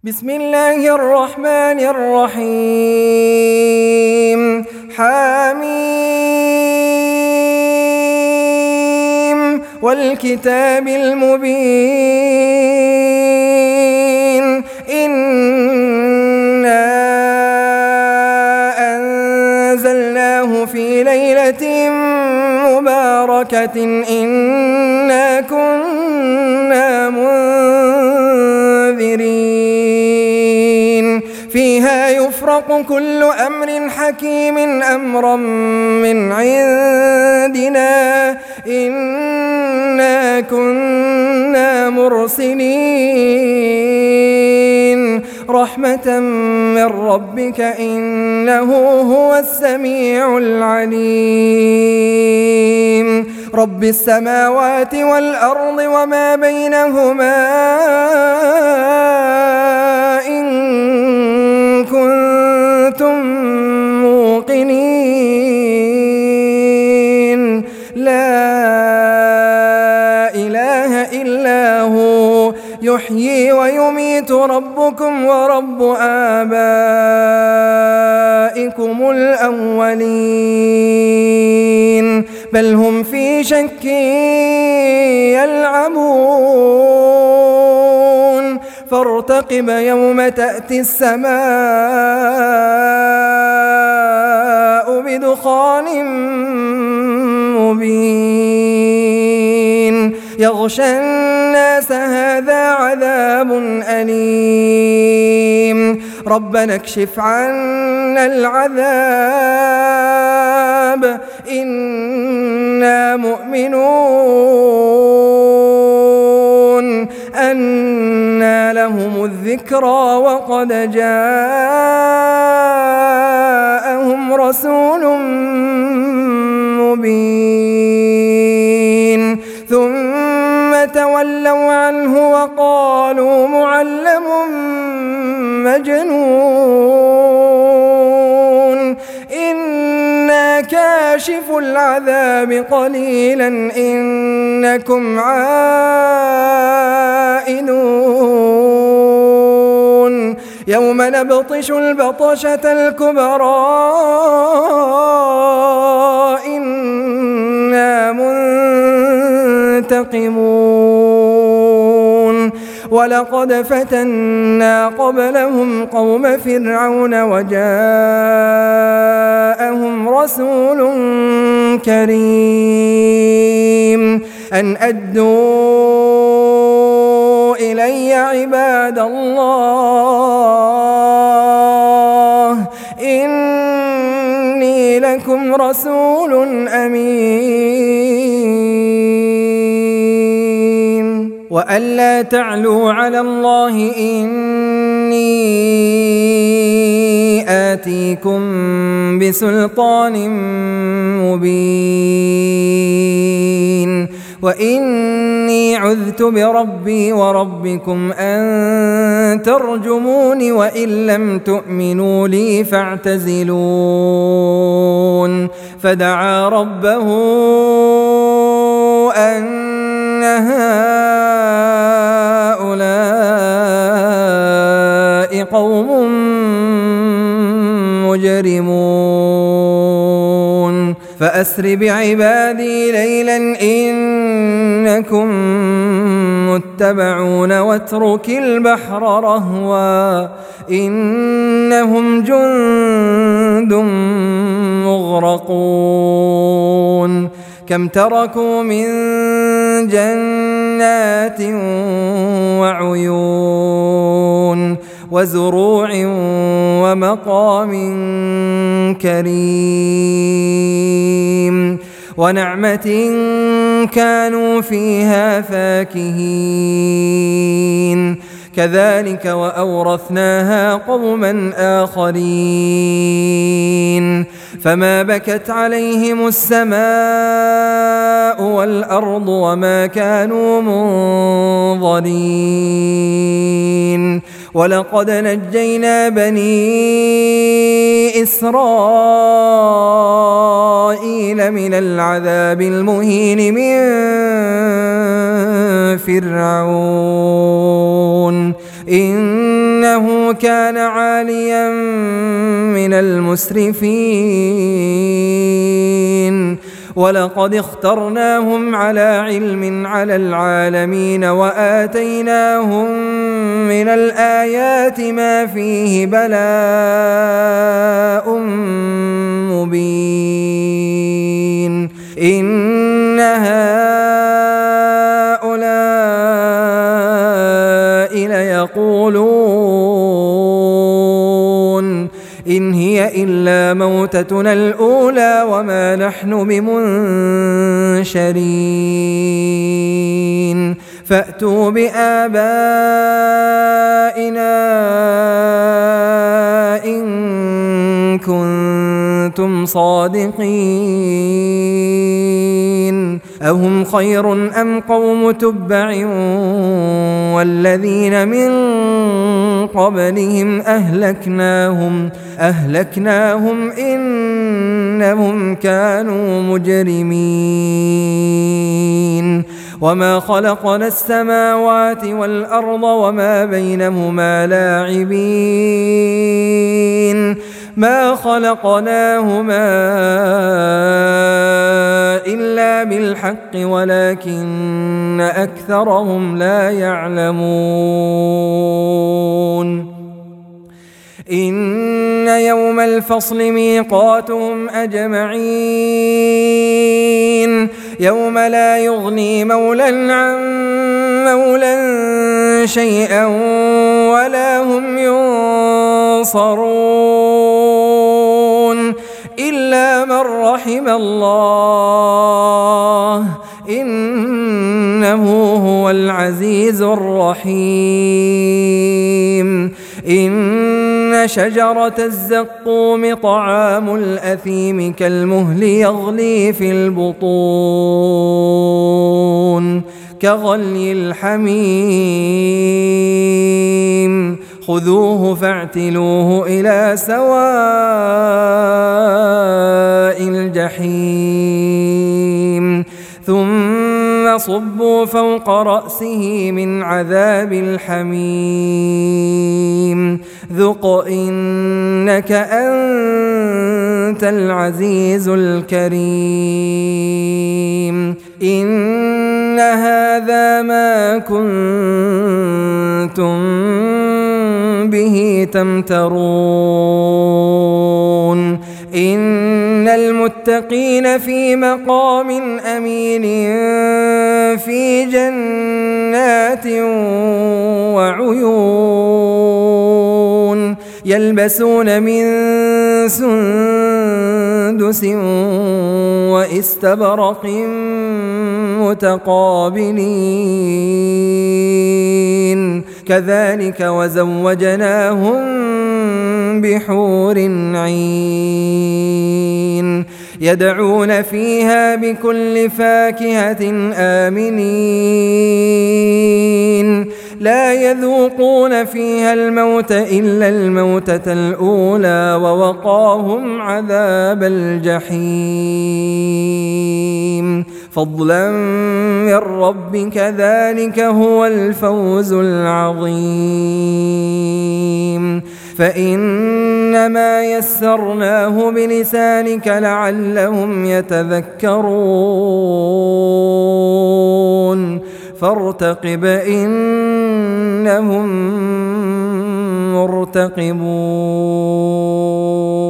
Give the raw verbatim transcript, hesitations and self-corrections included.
بسم الله الرحمن الرحيم. حميم والكتاب المبين. إنا أنزلناه في ليلة مباركة إنا كنا منذرين فيها يفرق كل أمر حكيم أمرا من عندنا إنا كنا مرسلين رحمة من ربك إنه هو السميع العليم. رب السماوات والأرض وما بينهما إن كنتم موقنين لا إله إلا هو يحيي ويميت ربكم ورب آبائكم الأولين بل هم في شك يلعبون فارتقب يوم تأتي السماء بدخان مبين يغشى الناس هذا عذاب أليم ربنا اكشف عنا العذاب إنا مؤمنون أنى لهم الذكرى وقد جاءهم رسول مبين ثم تولوا عنه وقالوا معلم مجنون إنا كاشف العذاب قليلا إنكم عائدون يوم نبطش البطشة الكبرى إنا منتقمون ولقد فتنا قبلهم قوم فرعون وجاءهم رسول كريم أن أدوا إلي عباد الله إني لكم رسول أمين وألا تعلوا على الله إني آتيكم بسلطان مبين وإني عذت بربي وربكم أن ترجمون وإن لم تؤمنوا لي فاعتزلون فدعا ربه أن هؤلاء قوم مجرمون فأسر بعبادي ليلا إنكم متبعون واترك البحر رهوا إنهم جند مغرقون كم تركوا من جنات وعيون وزروع ومقام كريم ونعمة كانوا فيها فاكهين كذلك وأورثناها قوما آخرين فما بكت عليهم السماء والأرض وما كانوا منظرين ولقد نجينا بني إسرائيل من العذاب المهين من فرعون إنه كان عاليا من المسرفين ولقد اخترناهم على علم على العالمين وآتيناهم من الآيات ما فيه بلاء مبين إن هؤلاء ليقولون إن هي إلا موتتنا الأولى وما نحن بمنشرين فأتوا بآبائنا إن كنتم صادقين أهم خير أم قوم تبع والذين من قبلهم أهلكناهم أهلكناهم إنهم كانوا مجرمين وما خلقنا السماوات والأرض وما بينهما لاعبين ما خلقناهما إلا بالحق ولكن أكثرهم لا يعلمون إن يوم الفصل ميقاتهم أجمعين يوم لا يغني مولى عن مولى شيئا ولا هم ينصرون إلا من رحم الله إنه هو العزيز الرحيم إن شجرة الزقوم طعام الأثيم كالمهل يغلي في البطون كغلي الحميم خذوه فاعتلوه إلى سواء الجحيم ثم صبوا فوق رأسه من عذاب الحميم ذق إنك أنت العزيز الكريم إن هذا ما كنتم به تمترون إن المتقين في مقام أمين في جنات وعيون يلبسون من سندس واستبرق متقابلين كذلك وزوجناهم بحور عين يدعون فيها بكل فاكهة آمنين لا يذوقون فيها الموت إلا الموتة الأولى ووقاهم عذاب الجحيم فضلا من ربك ذلك هو الفوز العظيم فإنما يسرناه بلسانك لعلهم يتذكرون فارتقب إنهم مرتقبون.